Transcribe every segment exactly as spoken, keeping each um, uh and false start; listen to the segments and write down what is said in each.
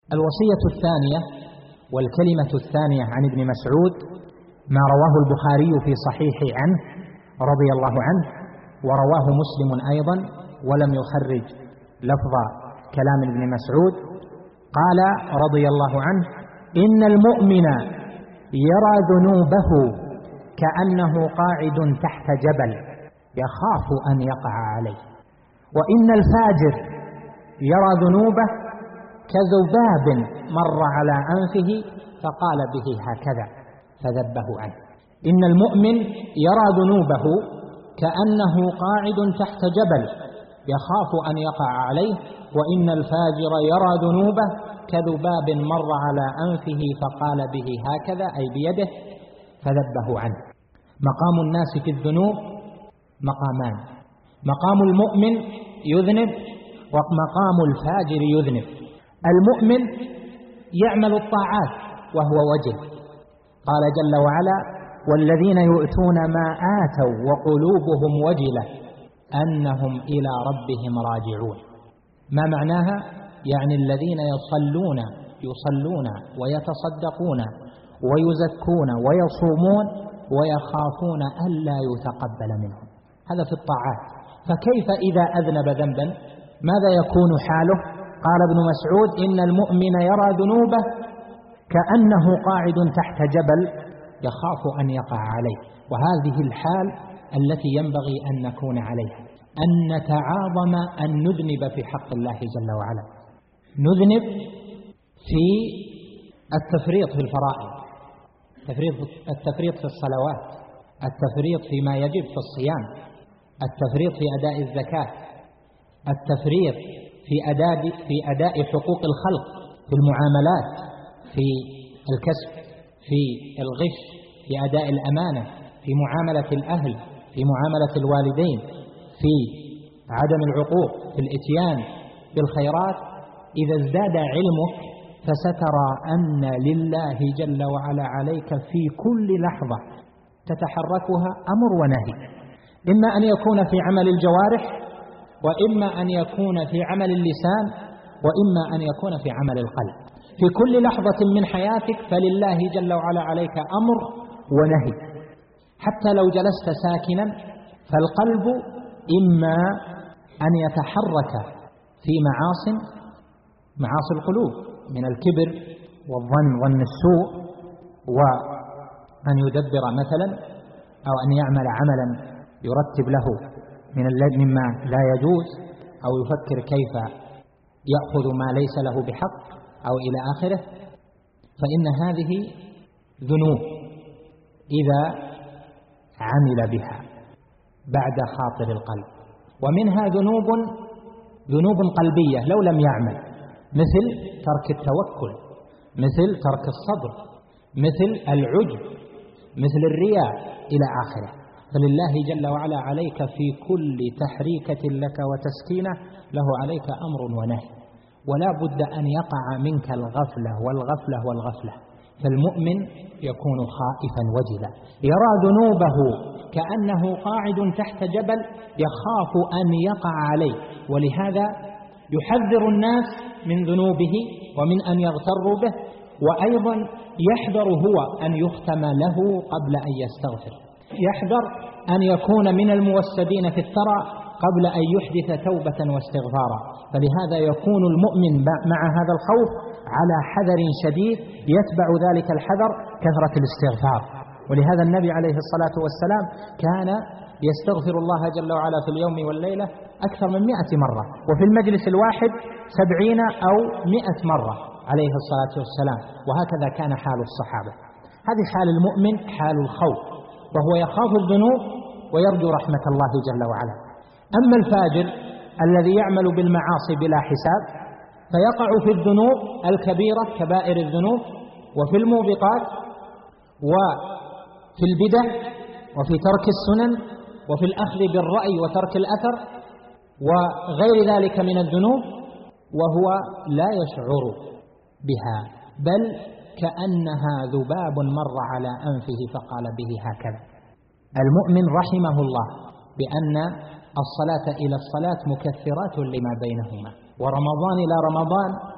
الوصية الثانية والكلمة الثانية عن ابن مسعود ما رواه البخاري في صحيحه عنه رضي الله عنه، ورواه مسلم أيضا ولم يخرج لفظ كلام ابن مسعود. قال رضي الله عنه: إن المؤمن يرى ذنوبه كأنه قاعد تحت جبل يخاف أن يقع عليه، وإن الفاجر يرى ذنوبه كذباب مر على أنفه فقال به هكذا فذبه عنه. إن المؤمن يرى ذنوبه كأنه قاعد تحت جبل يخاف أن يقع عليه، وإن الفاجر يرى ذنوبه كذباب مر على أنفه فقال به هكذا أي بيده فذبه عنه. مقام الناس في الذنوب مقامان: مقام المؤمن يذنب ومقام الفاجر يذنب. المؤمن يعمل الطاعات وهو وجل، قال جل وعلا: والذين يؤتون ما آتوا وقلوبهم وجلة أنهم إلى ربهم راجعون. ما معناها؟ يعني الذين يصلون يصلون ويتصدقون ويزكون ويصومون ويخافون ألا يتقبل منهم، هذا في الطاعات. فكيف إذا أذنب ذنبا ماذا يكون حاله؟ قال ابن مسعود: إن المؤمن يرى ذنوبه كأنه قاعد تحت جبل يخاف أن يقع عليه. وهذه الحال التي ينبغي أن نكون عليها، أن نتعاظم أن نذنب في حق الله جل وعلا. نذنب في التفريط في الفرائض، التفريط في الصلوات، التفريط فيما يجب في الصيام، التفريط في أداء الزكاة، التفريط في أداء في أداء حقوق الخلق، في المعاملات، في الكسب، في الغش، في أداء الأمانة، في معاملة الأهل، في معاملة الوالدين، في عدم العقوق، في الإتيان بالخيرات. إذا ازداد علمك فسترى أن لله جل وعلا عليك في كل لحظة تتحركها أمر ونهي، إما أن يكون في عمل الجوارح، وإما أن يكون في عمل اللسان، وإما أن يكون في عمل القلب. في كل لحظة من حياتك فلله جل وعلا عليك أمر ونهي. حتى لو جلست ساكنا فالقلب إما أن يتحرك في معاصٍ معاصي القلوب من الكبر والظن ظن السوء، وأن يدبر مثلا أو أن يعمل عملا يرتب له من مما لا يجوز، أو يفكر كيف يأخذ ما ليس له بحق أو إلى آخره. فإن هذه ذنوب إذا عمل بها بعد خاطر القلب. ومنها ذنوب ذنوب قلبية لو لم يعمل، مثل ترك التوكل، مثل ترك الصبر، مثل العجب، مثل الرياء إلى آخره. فلله جل وعلا عليك في كل تحريكة لك وتسكينة له عليك أمر ونهي، ولا بد أن يقع منك الغفلة والغفلة والغفلة. فالمؤمن يكون خائفا وجلا، يرى ذنوبه كأنه قاعد تحت جبل يخاف أن يقع عليه، ولهذا يحذر الناس من ذنوبه ومن أن يغتروا به، وأيضا يحذر هو أن يختم له قبل أن يستغفر، يحذر أن يكون من الموسدين في الثرى قبل أن يحدث توبة واستغفارا. فلهذا يكون المؤمن مع هذا الخوف على حذر شديد، يتبع ذلك الحذر كثرة الاستغفار. ولهذا النبي عليه الصلاة والسلام كان يستغفر الله جل وعلا في اليوم والليلة أكثر من مئة مرة، وفي المجلس الواحد سبعين أو مئة مرة عليه الصلاة والسلام. وهكذا كان حال الصحابة. هذه حال المؤمن، حال الخوف، وهو يخاف الذنوب ويرجو رحمة الله جل وعلا. أما الفاجر الذي يعمل بالمعاصي بلا حساب فيقع في الذنوب الكبيرة كبائر الذنوب، وفي الموبقات، وفي البدع، وفي ترك السنن، وفي الأخذ بالرأي وترك الأثر وغير ذلك من الذنوب، وهو لا يشعر بها، بل كأنها ذباب مر على أنفه فقال به هكذا. المؤمن رحمه الله بأن الصلاة إلى الصلاة مكثرات لما بينهما، ورمضان إلى رمضان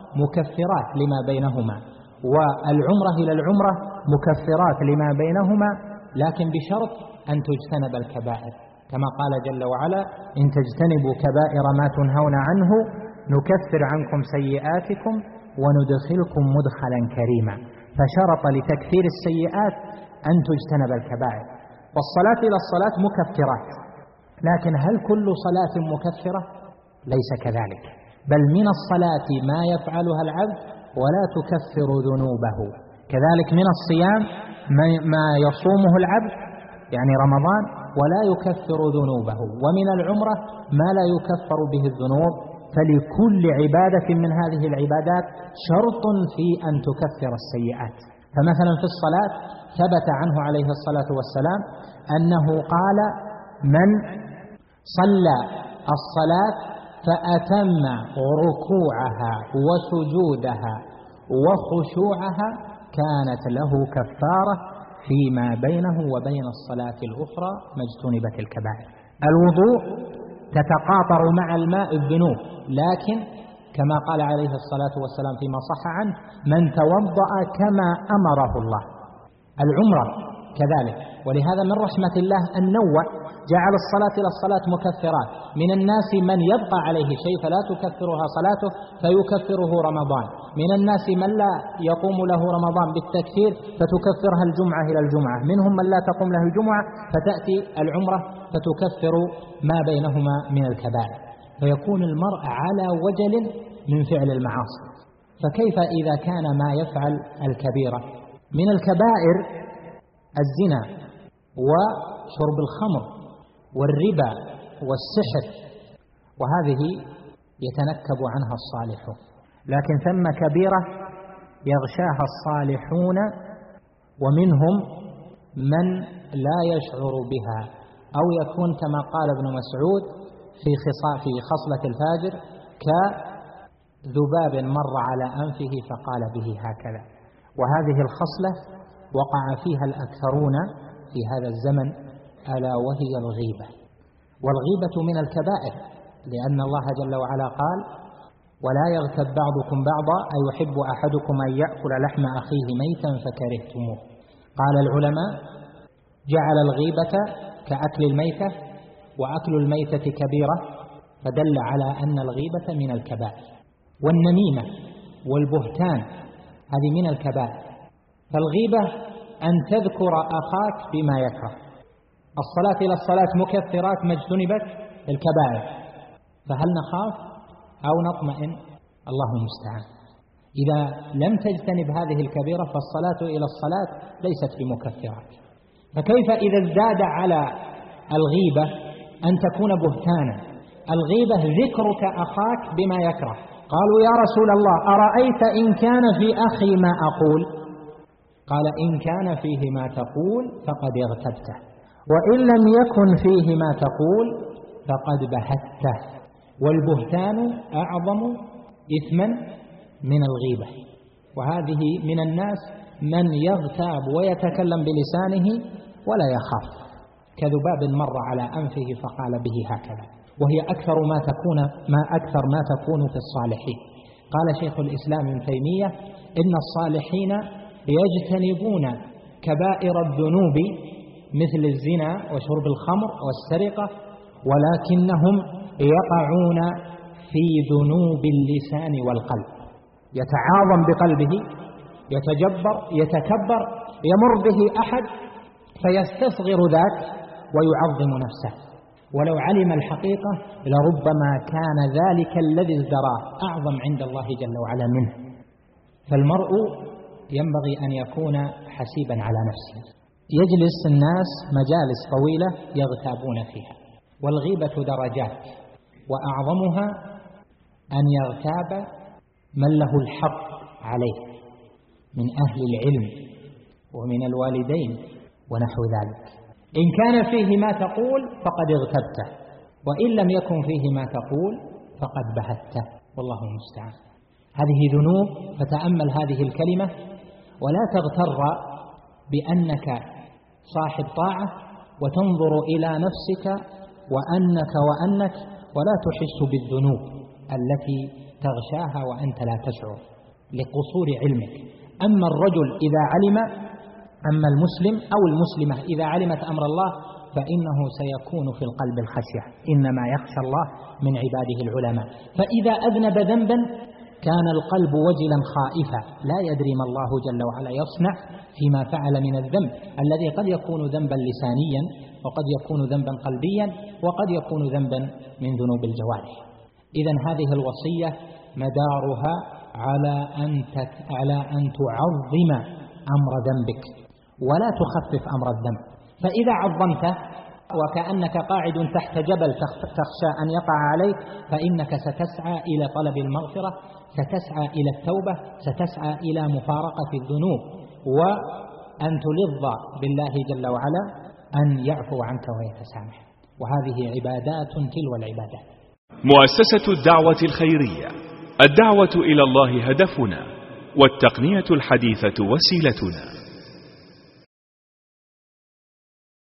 مكفرات لما بينهما، والعمرة إلى العمرة مكفرات لما بينهما، لكن بشرط أن تجتنب الكبائر، كما قال جل وعلا: إن تجتنبوا كبائر ما تنهون عنه نكفر عنكم سيئاتكم وندخلكم مدخلا كريما. فشرط لتكفير السيئات أن تجتنب الكبائر. والصلاة إلى الصلاة مكفرات، لكن هل كل صلاة مكفرة؟ ليس كذلك، بل من الصلاة ما يفعلها العبد ولا تكفر ذنوبه، كذلك من الصيام ما يصومه العبد يعني رمضان ولا يكفر ذنوبه، ومن العمرة ما لا يكفر به الذنوب. فلكل عبادة من هذه العبادات شرط في أن تكفر السيئات. فمثلا في الصلاة ثبت عنه عليه الصلاة والسلام أنه قال: من صلى الصلاة فأتم ركوعها وسجودها وخشوعها كانت له كفارة فيما بينه وبين الصلاة الأخرى ما اجتنبت الكبائر. الوضوء تتقاطر مع الماء الذنوب، لكن كما قال عليه الصلاة والسلام فيما صح عنه: من توضأ كما أمره الله. العمرة كذلك، ولهذا من رحمة الله أن نوع، جعل الصلاة إلى الصلاة مكفرات. من الناس من يبقى عليه شيء فلا تكفرها صلاته فيكفره رمضان، من الناس من لا يقوم له رمضان بالتكفير فتكفرها الجمعة إلى الجمعة، منهم من لا تقوم له الجمعة فتأتي العمرة فتكفر ما بينهما من الكبائر، فيكون المرء على وجل من فعل المعاصي. فكيف إذا كان ما يفعل الكبيرة؟ من الكبائر الزنا وشرب الخمر والربا والسحر، وهذه يتنكب عنها الصالحون، لكن ثم كبيرة يغشاها الصالحون ومنهم من لا يشعر بها، أو يكون كما قال ابن مسعود في في خصلة الفاجر: كذباب مر على أنفه فقال به هكذا. وهذه الخصلة وقع فيها الأكثرون في هذا الزمن، ألا وهي الغيبة. والغيبة من الكبائر، لأن الله جل وعلا قال: ولا يغتب بعضكم بعضا أيحب أحدكم أن يأكل لحم أخيه ميتا فكرهتموه. قال العلماء: جعل الغيبة كأكل الميتة، وأكل الميتة كبيرة، فدل على أن الغيبة من الكبائر. والنميمة والبهتان هذه من الكبائر. فالغيبة أن تذكر أخاك بما يكره. الصلاة إلى الصلاة مكفرات ما اجتنبت الكبائر، فهل نخاف أو نطمئن؟ الله المستعان. إذا لم تجتنب هذه الكبيرة فالصلاة إلى الصلاة ليست بمكفرات. فكيف إذا ازداد على الغيبة أن تكون بهتانا؟ الغيبة ذكرك أخاك بما يكره. قالوا: يا رسول الله أرأيت إن كان في أخي ما أقول؟ قال: إن كان فيه ما تقول فقد اغتبته، وإن لم يكن فيه ما تقول فقد بهته. والبهتان أعظم إثما من الغيبة. وهذه من الناس من يغتاب ويتكلم بلسانه ولا يخاف، كذباب مر على أنفه فقال به هكذا، وهي أكثر ما تكون ما أكثر ما تكون في الصالحين. قال شيخ الإسلام ابن تيمية: إن الصالحين يجتنبون كبائر الذنوب مثل الزنا وشرب الخمر والسرقة، ولكنهم يقعون في ذنوب اللسان والقلب، يتعاظم بقلبه، يتجبر، يتكبر، يمر به أحد فيستصغر ذاك ويعظم نفسه، ولو علم الحقيقة لربما كان ذلك الذي ازدراه أعظم عند الله جل وعلا منه. فالمرء ينبغي أن يكون حسيبا على نفسه. يجلس الناس مجالس طويلة يغتابون فيها، والغيبة درجات، وأعظمها أن يغتاب من له الحق عليه من أهل العلم ومن الوالدين ونحو ذلك. إن كان فيه ما تقول فقد اغتبته، وإن لم يكن فيه ما تقول فقد بهته، والله المستعان. هذه ذنوب، فتأمل هذه الكلمة ولا تغتر بأنك صاحب طاعة وتنظر إلى نفسك وأنك وأنك ولا تحس بالذنوب التي تغشاها وأنت لا تشعر لقصور علمك. أما الرجل إذا علم، أما المسلم أو المسلمة إذا علمت أمر الله فإنه سيكون في القلب الخشية، إنما يخشى الله من عباده العلماء. فإذا أذنب ذنبا كان القلب وجلا خائفا لا يدري ما الله جل وعلا يصنع فيما فعل من الذنب الذي قد يكون ذنبا لسانيا وقد يكون ذنبا قلبيا وقد يكون ذنبا من ذنوب الجوارح. إذن هذه الوصية مدارها على أن على أن تعظم أمر ذنبك ولا تخفف أمر الذنب. فإذا عظمته وكأنك قاعد تحت جبل تخشى أن يقع عليك فإنك ستسعى إلى طلب المغفرة، ستسعى إلى التوبة، ستسعى إلى مفارقة الذنوب وأن تلظ بالله جل وعلا أن يعفو عنك ويتسامح. وهذه عبادات تلو العبادات. مؤسسة الدعوة الخيرية، الدعوة إلى الله هدفنا، والتقنية الحديثة وسيلتنا.